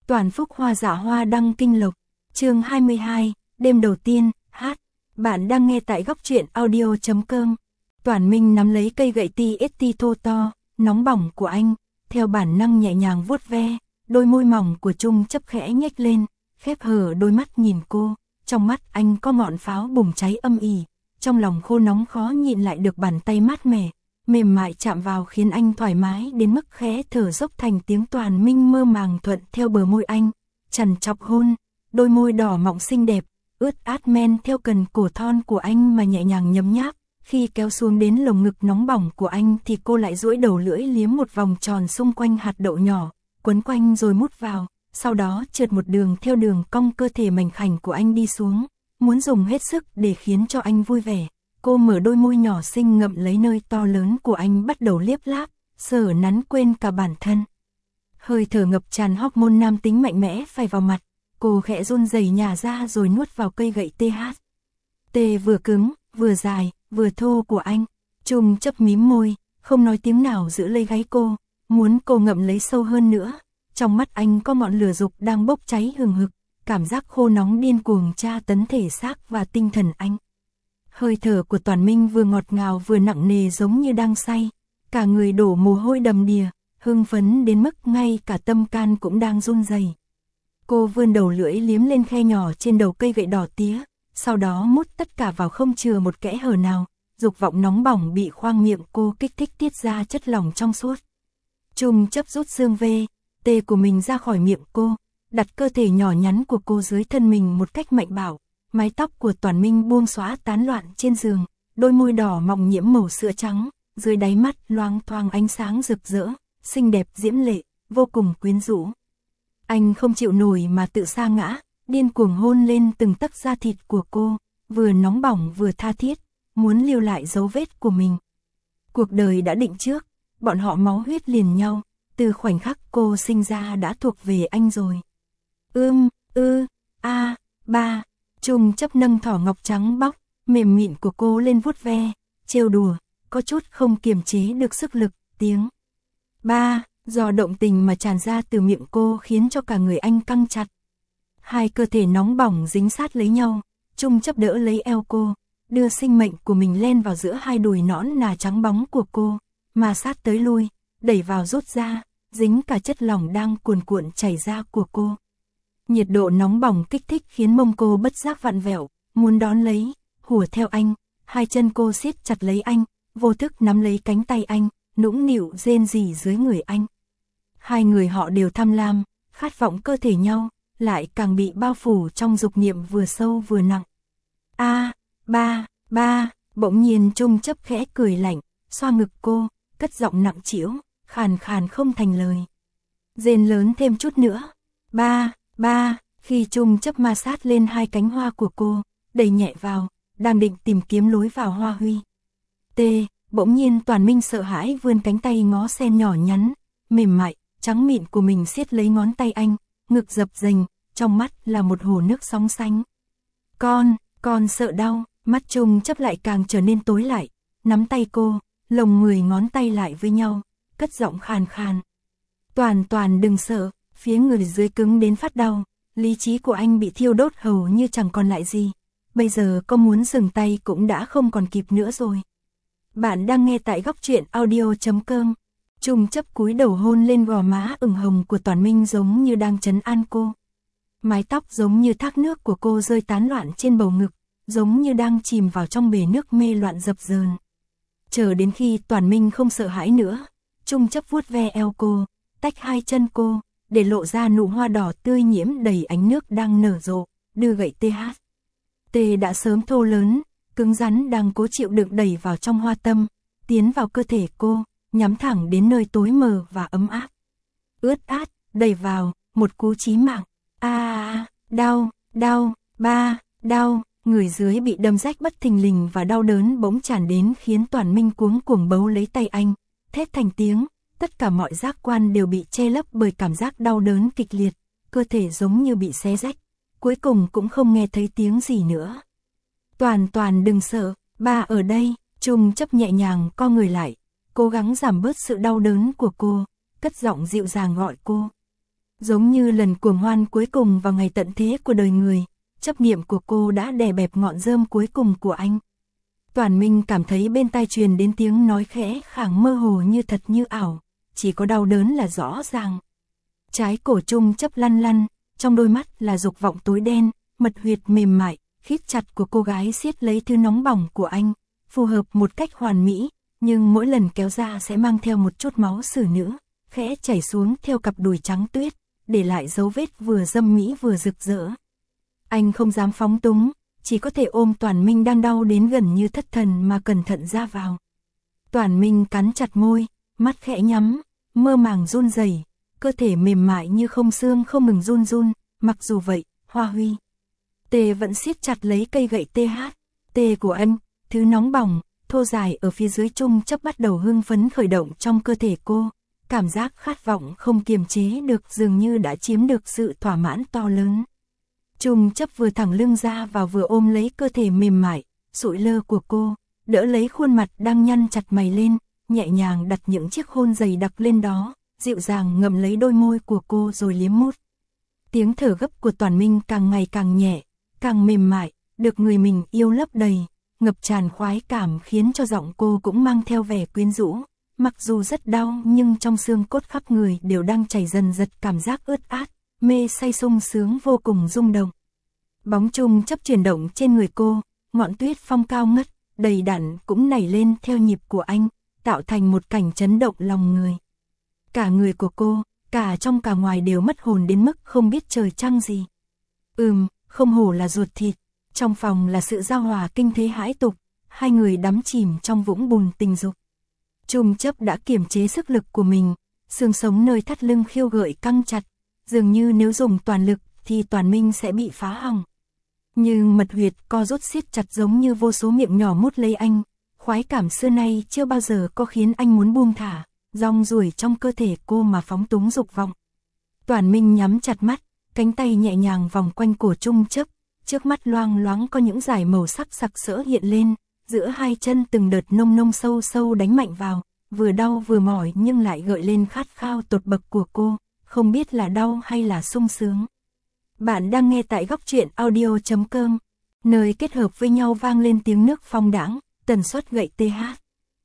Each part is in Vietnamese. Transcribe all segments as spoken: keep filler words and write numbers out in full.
Toàn Phúc Hoa Dạ Hoa Đăng Kinh Lộc, chương hai mươi hai, đêm đầu tiên, hát. Bạn đang nghe tại góc truyện audio chấm com. Toàn Minh nắm lấy cây gậy ti ét ti thô to, nóng bỏng của anh, theo bản năng nhẹ nhàng vuốt ve, đôi môi mỏng của Trung Chấp khẽ nhếch lên, khép hờ đôi mắt nhìn cô, trong mắt anh có ngọn pháo bùng cháy âm ỉ, trong lòng khô nóng khó nhịn lại được bàn tay mát mẻ, mềm mại chạm vào khiến anh thoải mái đến mức khẽ thở dốc thành tiếng. Toàn Minh mơ màng thuận theo bờ môi anh, chằn chọc hôn, đôi môi đỏ mọng xinh đẹp, ướt át men theo cần cổ thon của anh mà nhẹ nhàng nhấm nháp. Khi kéo xuống đến lồng ngực nóng bỏng của anh thì cô lại duỗi đầu lưỡi liếm một vòng tròn xung quanh hạt đậu nhỏ, quấn quanh rồi mút vào, sau đó trượt một đường theo đường cong cơ thể mảnh khảnh của anh đi xuống, muốn dùng hết sức để khiến cho anh vui vẻ. Cô mở đôi môi nhỏ xinh ngậm lấy nơi to lớn của anh, bắt đầu liếp láp, sờ nắn quên cả bản thân. Hơi thở ngập tràn hormone nam tính mạnh mẽ phả vào mặt, cô khẽ run rẩy nhả ra rồi nuốt vào cây gậy tê hát. Tê vừa cứng, vừa dài, vừa thô của anh. Trung Chấp mím môi, không nói tiếng nào giữ lấy gáy cô, muốn cô ngậm lấy sâu hơn nữa. Trong mắt anh có ngọn lửa dục đang bốc cháy hừng hực, cảm giác khô nóng điên cuồng tra tấn thể xác và tinh thần anh. Hơi thở của Toàn Minh vừa ngọt ngào vừa nặng nề giống như đang say, cả người đổ mồ hôi đầm đìa, hưng phấn đến mức ngay cả tâm can cũng đang run rẩy. Cô vươn đầu lưỡi liếm lên khe nhỏ trên đầu cây gậy đỏ tía, sau đó mút tất cả vào không chừa một kẽ hở nào, dục vọng nóng bỏng bị khoang miệng cô kích thích tiết ra chất lỏng trong suốt. Trung Chấp rút xương vê, tê của mình ra khỏi miệng cô, đặt cơ thể nhỏ nhắn của cô dưới thân mình một cách mạnh bạo. Mái tóc của Toàn Minh buông xõa tán loạn trên giường, đôi môi đỏ mọng nhiễm màu sữa trắng, dưới đáy mắt loang thoáng ánh sáng rực rỡ, xinh đẹp diễm lệ, vô cùng quyến rũ. Anh không chịu nổi mà tự sa ngã, điên cuồng hôn lên từng tấc da thịt của cô, vừa nóng bỏng vừa tha thiết, muốn lưu lại dấu vết của mình. Cuộc đời đã định trước, bọn họ máu huyết liền nhau, từ khoảnh khắc cô sinh ra đã thuộc về anh rồi. Ưm, ư, a, ba. Trung Chấp nâng thỏ ngọc trắng bóc, mềm mịn của cô lên vuốt ve, trêu đùa, có chút không kiềm chế được sức lực, tiếng ba, do động tình mà tràn ra từ miệng cô khiến cho cả người anh căng chặt. Hai cơ thể nóng bỏng dính sát lấy nhau, Trung Chấp đỡ lấy eo cô, đưa sinh mệnh của mình len vào giữa hai đùi nõn nà trắng bóng của cô, mà sát tới lui, đẩy vào rút ra, dính cả chất lỏng đang cuồn cuộn chảy ra của cô. Nhiệt độ nóng bỏng kích thích khiến mông cô bất giác vặn vẹo, muốn đón lấy, hùa theo anh, hai chân cô siết chặt lấy anh, vô thức nắm lấy cánh tay anh, nũng nịu rên rỉ dưới người anh. Hai người họ đều tham lam, khát vọng cơ thể nhau, lại càng bị bao phủ trong dục niệm vừa sâu vừa nặng. A, ba, ba, bỗng nhiên Trung Chấp khẽ cười lạnh, xoa ngực cô, cất giọng nặng trĩu, khàn khàn không thành lời. Rên lớn thêm chút nữa. Ba, ba, khi Trung Chấp ma sát lên hai cánh hoa của cô, đẩy nhẹ vào, đang định tìm kiếm lối vào hoa huy. T, bỗng nhiên Toàn Minh sợ hãi vươn cánh tay ngó sen nhỏ nhắn, mềm mại, trắng mịn của mình siết lấy ngón tay anh, ngực dập dềnh, trong mắt là một hồ nước sóng sánh. Con, con sợ đau, mắt Trung Chấp lại càng trở nên tối lại, nắm tay cô, lồng mười ngón tay lại với nhau, cất giọng khàn khàn. Toàn Toàn đừng sợ, phía người dưới cứng đến phát đau, lý trí của anh bị thiêu đốt hầu như chẳng còn lại gì. Bây giờ có muốn dừng tay cũng đã không còn kịp nữa rồi. Bạn đang nghe tại góc truyện audio chấm com. Trung Chấp cúi đầu hôn lên gò má ửng hồng của Toàn Minh giống như đang trấn an cô. Mái tóc giống như thác nước của cô rơi tán loạn trên bầu ngực, giống như đang chìm vào trong bể nước mê loạn dập dờn. Chờ đến khi Toàn Minh không sợ hãi nữa, Trung Chấp vuốt ve eo cô, tách hai chân cô, để lộ ra nụ hoa đỏ tươi nhiễm đầy ánh nước đang nở rộ, đưa gậy tê hát. Tê đã sớm thô lớn, cứng rắn đang cố chịu đựng đẩy vào trong hoa tâm, tiến vào cơ thể cô, nhắm thẳng đến nơi tối mờ và ấm áp. Ướt át, đẩy vào, một cú chí mạng. A, à, đau, đau, ba, đau, người dưới bị đâm rách bất thình lình và đau đớn bỗng tràn đến khiến Toàn Minh cuống cuồng bấu lấy tay anh, thét thành tiếng. Tất cả mọi giác quan đều bị che lấp bởi cảm giác đau đớn kịch liệt, cơ thể giống như bị xé rách, cuối cùng cũng không nghe thấy tiếng gì nữa. Toàn Toàn đừng sợ, ba ở đây. Trung Chấp nhẹ nhàng co người lại, cố gắng giảm bớt sự đau đớn của cô, cất giọng dịu dàng gọi cô. Giống như lần cuồng hoan cuối cùng vào ngày tận thế của đời người, chấp niệm của cô đã đè bẹp ngọn rơm cuối cùng của anh. Toản Minh cảm thấy bên tai truyền đến tiếng nói khẽ khàng mơ hồ như thật như ảo, chỉ có đau đớn là rõ ràng. Trái cổ Trung Chấp lăn lăn, trong đôi mắt là dục vọng tối đen, mật huyệt mềm mại, khít chặt của cô gái siết lấy thứ nóng bỏng của anh, phù hợp một cách hoàn mỹ, nhưng mỗi lần kéo ra sẽ mang theo một chút máu xử nữ, khẽ chảy xuống theo cặp đùi trắng tuyết, để lại dấu vết vừa dâm mỹ vừa rực rỡ. Anh không dám phóng túng, chỉ có thể ôm Toản Minh đang đau đến gần như thất thần mà cẩn thận ra vào. Toản Minh cắn chặt môi, mắt khẽ nhắm, mơ màng run rẩy, cơ thể mềm mại như không xương không ngừng run run, mặc dù vậy, Hoa Huy Tê vẫn siết chặt lấy cây gậy tê hát, tê của anh, thứ nóng bỏng, thô dài ở phía dưới Trung Chấp bắt đầu hưng phấn khởi động trong cơ thể cô, cảm giác khát vọng không kiềm chế được dường như đã chiếm được sự thỏa mãn to lớn. Trung Chấp vừa thẳng lưng ra và vừa ôm lấy cơ thể mềm mại, sụi lơ của cô, đỡ lấy khuôn mặt đang nhăn chặt mày lên, nhẹ nhàng đặt những chiếc hôn dày đặc lên đó, dịu dàng ngậm lấy đôi môi của cô rồi liếm mút. Tiếng thở gấp của Toản Minh càng ngày càng nhẹ, càng mềm mại, được người mình yêu lấp đầy, ngập tràn khoái cảm khiến cho giọng cô cũng mang theo vẻ quyến rũ. Mặc dù rất đau nhưng trong xương cốt khắp người đều đang chảy dần dật cảm giác ướt át, mê say sung sướng vô cùng rung động. Bóng Trung Chấp chuyển động trên người cô, ngọn tuyết phong cao ngất, đầy đặn cũng nảy lên theo nhịp của anh, tạo thành một cảnh chấn động lòng người. Cả người của cô, cả trong cả ngoài đều mất hồn đến mức không biết trời trăng gì. Ừm, không hổ là ruột thịt, trong phòng là sự giao hòa kinh thế hãi tục, hai người đắm chìm trong vũng bùn tình dục. Trung Chấp đã kiềm chế sức lực của mình, xương sống nơi thắt lưng khiêu gợi căng chặt, dường như nếu dùng toàn lực thì Toản Minh sẽ bị phá hỏng. Nhưng mật huyệt co rút siết chặt giống như vô số miệng nhỏ mút lấy anh, khoái cảm xưa nay chưa bao giờ có khiến anh muốn buông thả, rong ruổi trong cơ thể cô mà phóng túng dục vọng. Toản Minh nhắm chặt mắt, cánh tay nhẹ nhàng vòng quanh cổ Trung Chấp, trước mắt loang loáng có những dải màu sắc sặc sỡ hiện lên, giữa hai chân từng đợt nông nông sâu sâu đánh mạnh vào, vừa đau vừa mỏi nhưng lại gợi lên khát khao tột bậc của cô, không biết là đau hay là sung sướng. Bạn đang nghe tại góc truyện audio chấm com, nơi kết hợp với nhau vang lên tiếng nước phong đãng, tần suất gậy tê hát.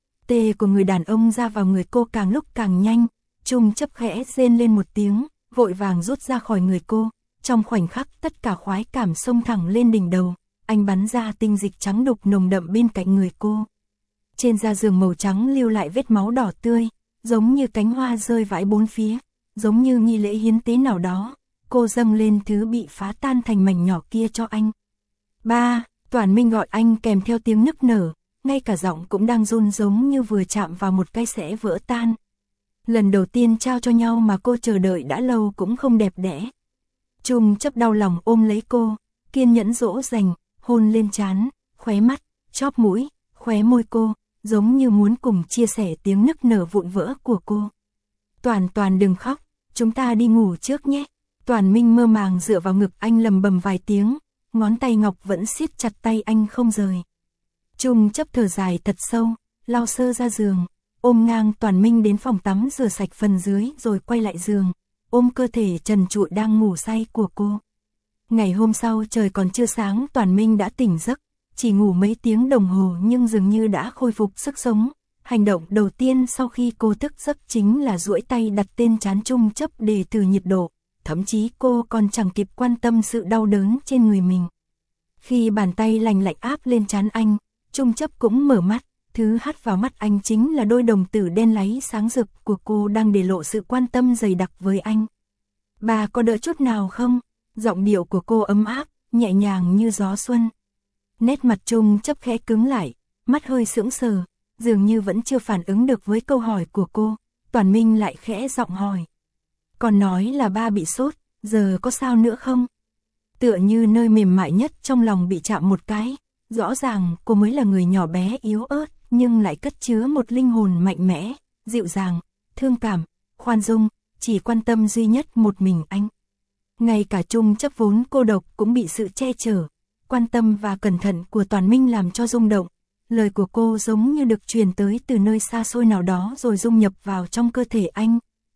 Tê của người đàn ông ra vào người cô càng lúc càng nhanh, Trung Chấp khẽ rên lên một tiếng, vội vàng rút ra khỏi người cô, trong khoảnh khắc tất cả khoái cảm xông thẳng lên đỉnh đầu, anh bắn ra tinh dịch trắng đục nồng đậm bên cạnh người cô. Trên da giường màu trắng lưu lại vết máu đỏ tươi, giống như cánh hoa rơi vãi bốn phía, giống như nghi lễ hiến tế nào đó, cô dâng lên thứ bị phá tan thành mảnh nhỏ kia cho anh. Ba, Toản Minh gọi anh kèm theo tiếng nức nở, ngay cả giọng cũng đang run giống như vừa chạm vào một cái sẽ vỡ tan. Lần đầu tiên trao cho nhau mà cô chờ đợi đã lâu cũng không đẹp đẽ. Trung Chấp đau lòng ôm lấy cô, kiên nhẫn dỗ dành, hôn lên trán, khóe mắt, chóp mũi, khóe môi cô, giống như muốn cùng chia sẻ tiếng nức nở vụn vỡ của cô. Toàn Toàn đừng khóc, chúng ta đi ngủ trước nhé. Toản Minh mơ màng dựa vào ngực anh lầm bầm vài tiếng, ngón tay ngọc vẫn siết chặt tay anh không rời. Trung Chấp thở dài thật sâu, lau sơ ra giường, ôm ngang Toản Minh đến phòng tắm rửa sạch phần dưới rồi quay lại giường, ôm cơ thể trần trụi đang ngủ say của cô. Ngày hôm sau trời còn chưa sáng Toản Minh đã tỉnh giấc, chỉ ngủ mấy tiếng đồng hồ nhưng dường như đã khôi phục sức sống. Hành động đầu tiên sau khi cô thức giấc chính là duỗi tay đặt tên trán Trung Chấp để thử nhiệt độ, thậm chí cô còn chẳng kịp quan tâm sự đau đớn trên người mình. Khi bàn tay lành lạnh áp lên trán anh, Trung Chấp cũng mở mắt, thứ hắt vào mắt anh chính là đôi đồng tử đen láy sáng rực của cô đang để lộ sự quan tâm dày đặc với anh. Bà có đỡ chút nào không? Giọng điệu của cô ấm áp, nhẹ nhàng như gió xuân. Nét mặt Trung Chấp khẽ cứng lại, mắt hơi sững sờ, dường như vẫn chưa phản ứng được với câu hỏi của cô. Toản Minh lại khẽ giọng hỏi. Còn nói là ba bị sốt, giờ có sao nữa không? Tựa như nơi mềm mại nhất trong lòng bị chạm một cái, rõ ràng cô mới là người nhỏ bé yếu ớt, nhưng lại cất chứa một linh hồn mạnh mẽ, dịu dàng, thương cảm, khoan dung, chỉ quan tâm duy nhất một mình anh. Ngay cả Trung Chấp vốn cô độc cũng bị sự che chở, quan tâm và cẩn thận của Toản Minh làm cho rung động. Lời của cô giống như được truyền tới từ nơi xa xôi nào đó rồi dung nhập vào trong cơ thể anh,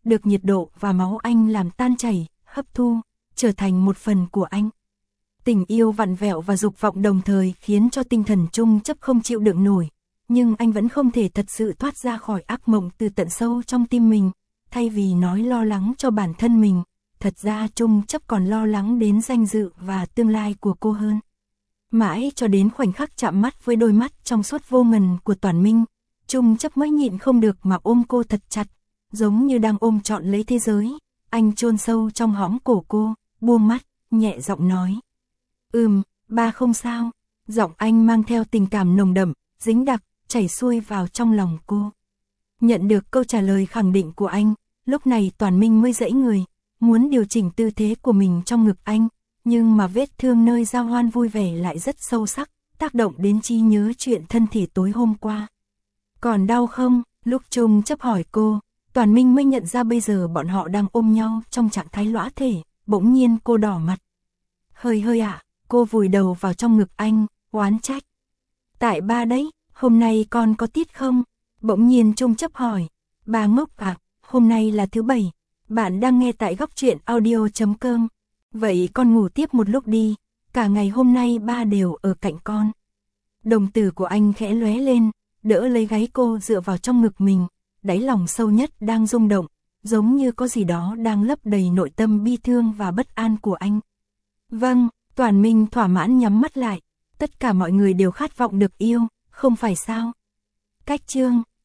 được nhiệt độ và máu anh làm tan chảy, hấp thu, trở thành một phần của anh. Tình yêu vặn vẹo và dục vọng đồng thời khiến cho tinh thần Trung Chấp không chịu đựng nổi, nhưng anh vẫn không thể thật sự thoát ra khỏi ác mộng từ tận sâu trong tim mình. Thay vì nói lo lắng cho bản thân mình, thật ra Trung Chấp còn lo lắng đến danh dự và tương lai của cô hơn. Mãi cho đến khoảnh khắc chạm mắt với đôi mắt trong suốt vô ngần của Toản Minh, Trung Chấp mới nhịn không được mà ôm cô thật chặt, giống như đang ôm trọn lấy thế giới. Anh chôn sâu trong hõm cổ cô, buông mắt, nhẹ giọng nói. Ừm, ba không sao. Giọng anh mang theo tình cảm nồng đậm, dính đặc, chảy xuôi vào trong lòng cô. Nhận được câu trả lời khẳng định của anh, lúc này Toản Minh mới giãy người, muốn điều chỉnh tư thế của mình trong ngực anh, nhưng mà vết thương nơi giao hoan vui vẻ lại rất sâu sắc, tác động đến trí nhớ chuyện thân thể tối hôm qua. Còn đau không? Lúc Trung Chấp hỏi cô, Toản Minh mới nhận ra bây giờ bọn họ đang ôm nhau trong trạng thái lõa thể, bỗng nhiên cô đỏ mặt. Hơi hơi ạ, à, cô vùi đầu vào trong ngực anh, oán trách. Tại ba đấy, hôm nay con có tiết không? Bỗng nhiên Trung Chấp hỏi. Ba ngốc à, hôm nay là thứ bảy. Bạn đang nghe tại góc truyện audio chấm com. Vậy con ngủ tiếp một lúc đi, cả ngày hôm nay ba đều ở cạnh con. Đồng tử của anh khẽ lóe lên, đỡ lấy gáy cô dựa vào trong ngực mình, đáy lòng sâu nhất đang rung động, giống như có gì đó đang lấp đầy nội tâm bi thương và bất an của anh. Vâng, Toản Minh thỏa mãn nhắm mắt lại, tất cả mọi người đều khát vọng được yêu, không phải sao? Cách chương